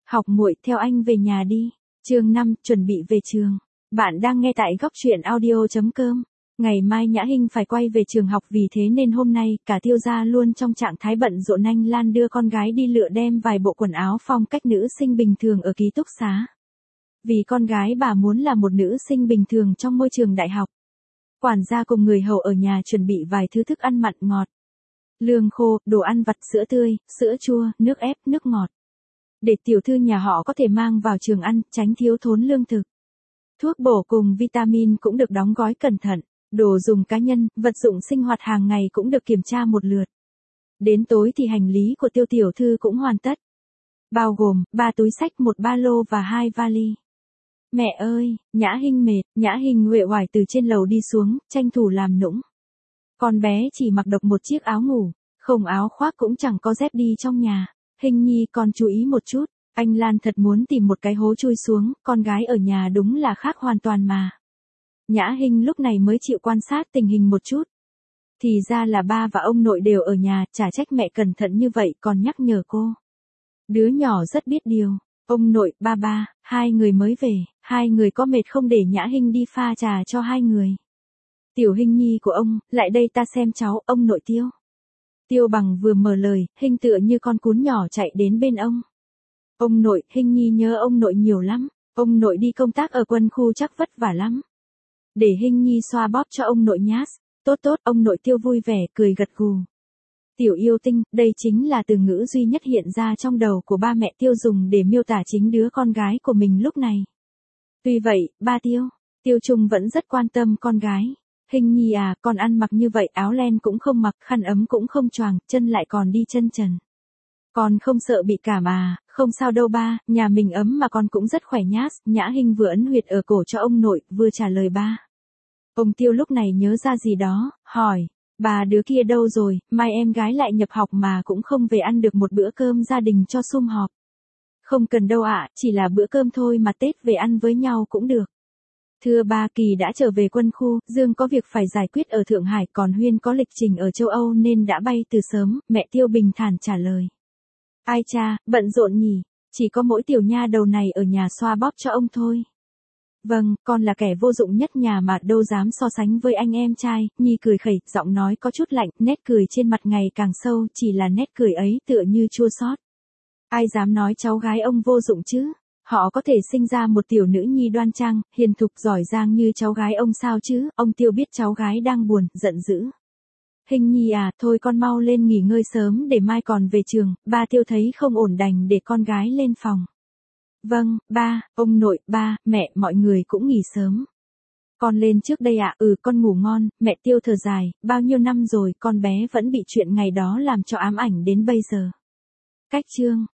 Học muội, theo anh về nhà đi. Chương 5, chuẩn bị về trường. Bạn đang nghe tại góc truyện audio.com. Ngày mai Nhã Hinh phải quay về trường học, vì thế nên hôm nay cả Tiêu gia luôn trong trạng thái bận rộn. Anh Lan đưa con gái đi lựa đem vài bộ quần áo phong cách nữ sinh bình thường ở ký túc xá. Vì con gái bà muốn là một nữ sinh bình thường trong môi trường đại học. Quản gia cùng người hầu ở nhà chuẩn bị vài thứ thức ăn mặn ngọt. Lương khô, đồ ăn vặt, sữa tươi, sữa chua, nước ép, nước ngọt. Để tiểu thư nhà họ có thể mang vào trường ăn, tránh thiếu thốn lương thực. Thuốc bổ cùng vitamin cũng được đóng gói cẩn thận. Đồ dùng cá nhân, vật dụng sinh hoạt hàng ngày cũng được kiểm tra một lượt. Đến tối thì hành lý của Tiêu tiểu thư cũng hoàn tất. Bao gồm 3 túi xách, 1 ba lô và 2 vali. Mẹ ơi, Nhã Hinh mệt. Nhã Hinh uể oải từ trên lầu đi xuống, tranh thủ làm nũng. Con bé chỉ mặc độc một chiếc áo ngủ, không áo khoác cũng chẳng có dép đi trong nhà. Hinh nhi, con chú ý một chút. Anh Lan thật muốn tìm một cái hố chui xuống, con gái ở nhà đúng là khác hoàn toàn mà. Nhã Hinh lúc này mới chịu quan sát tình hình một chút. Thì ra là ba và ông nội đều ở nhà, chả trách mẹ cẩn thận như vậy còn nhắc nhở cô. Đứa nhỏ rất biết điều. Ông nội, ba, hai người mới về, hai người có mệt không để Nhã Hinh đi pha trà cho hai người. Tiểu Hinh nhi của ông, lại đây ta xem cháu, ông nội Tiêu. Tiêu Bằng vừa mở lời, Hinh tựa như con cún nhỏ chạy đến bên ông. Ông nội, Hinh nhi nhớ ông nội nhiều lắm, ông nội đi công tác ở quân khu chắc vất vả lắm. Để Hinh nhi xoa bóp cho ông nội nhát. Tốt, ông nội Tiêu vui vẻ, cười gật gù. Tiểu yêu tinh, đây chính là từ ngữ duy nhất hiện ra trong đầu của ba mẹ Tiêu dùng để miêu tả chính đứa con gái của mình lúc này. Tuy vậy, ba Tiêu Trung vẫn rất quan tâm con gái. Hinh nhi à, con ăn mặc như vậy, áo len cũng không mặc, khăn ấm cũng không choàng, chân lại còn đi chân trần. Con không sợ bị cảm à? Không sao đâu ba, nhà mình ấm mà con cũng rất khỏe nhát. Nhã Hinh vừa ấn huyệt ở cổ cho ông nội, vừa trả lời ba. Ông Tiêu lúc này nhớ ra gì đó, hỏi, bà đứa kia đâu rồi, mai em gái lại nhập học mà cũng không về ăn được một bữa cơm gia đình cho sum họp. Không cần đâu ạ, chỉ là bữa cơm thôi mà Tết về ăn với nhau cũng được. Thưa ba, Kỳ đã trở về quân khu, Dương có việc phải giải quyết ở Thượng Hải, còn Huyên có lịch trình ở châu Âu nên đã bay từ sớm, mẹ Tiêu bình thản trả lời. Ai cha, bận rộn nhỉ, chỉ có mỗi tiểu nha đầu này ở nhà xoa bóp cho ông thôi. Vâng, con là kẻ vô dụng nhất nhà mà đâu dám so sánh với anh em trai. Nhi cười khẩy, giọng nói có chút lạnh, nét cười trên mặt ngày càng sâu, chỉ là nét cười ấy tựa như chua xót. Ai dám nói cháu gái ông vô dụng chứ? Họ có thể sinh ra một tiểu nữ nhi đoan trang, hiền thục, giỏi giang như cháu gái ông sao chứ? Ông Tiêu biết cháu gái đang buồn, giận dữ. Hinh nhi à, thôi con mau lên nghỉ ngơi sớm để mai còn về trường. Ba Tiêu thấy không ổn đành để con gái lên phòng. Vâng, ba, ông nội, ba, mẹ, mọi người cũng nghỉ sớm. Con lên trước đây ạ. Con ngủ ngon. Mẹ Tiêu thở dài, bao nhiêu năm rồi con bé vẫn bị chuyện ngày đó làm cho ám ảnh đến bây giờ. Cách chương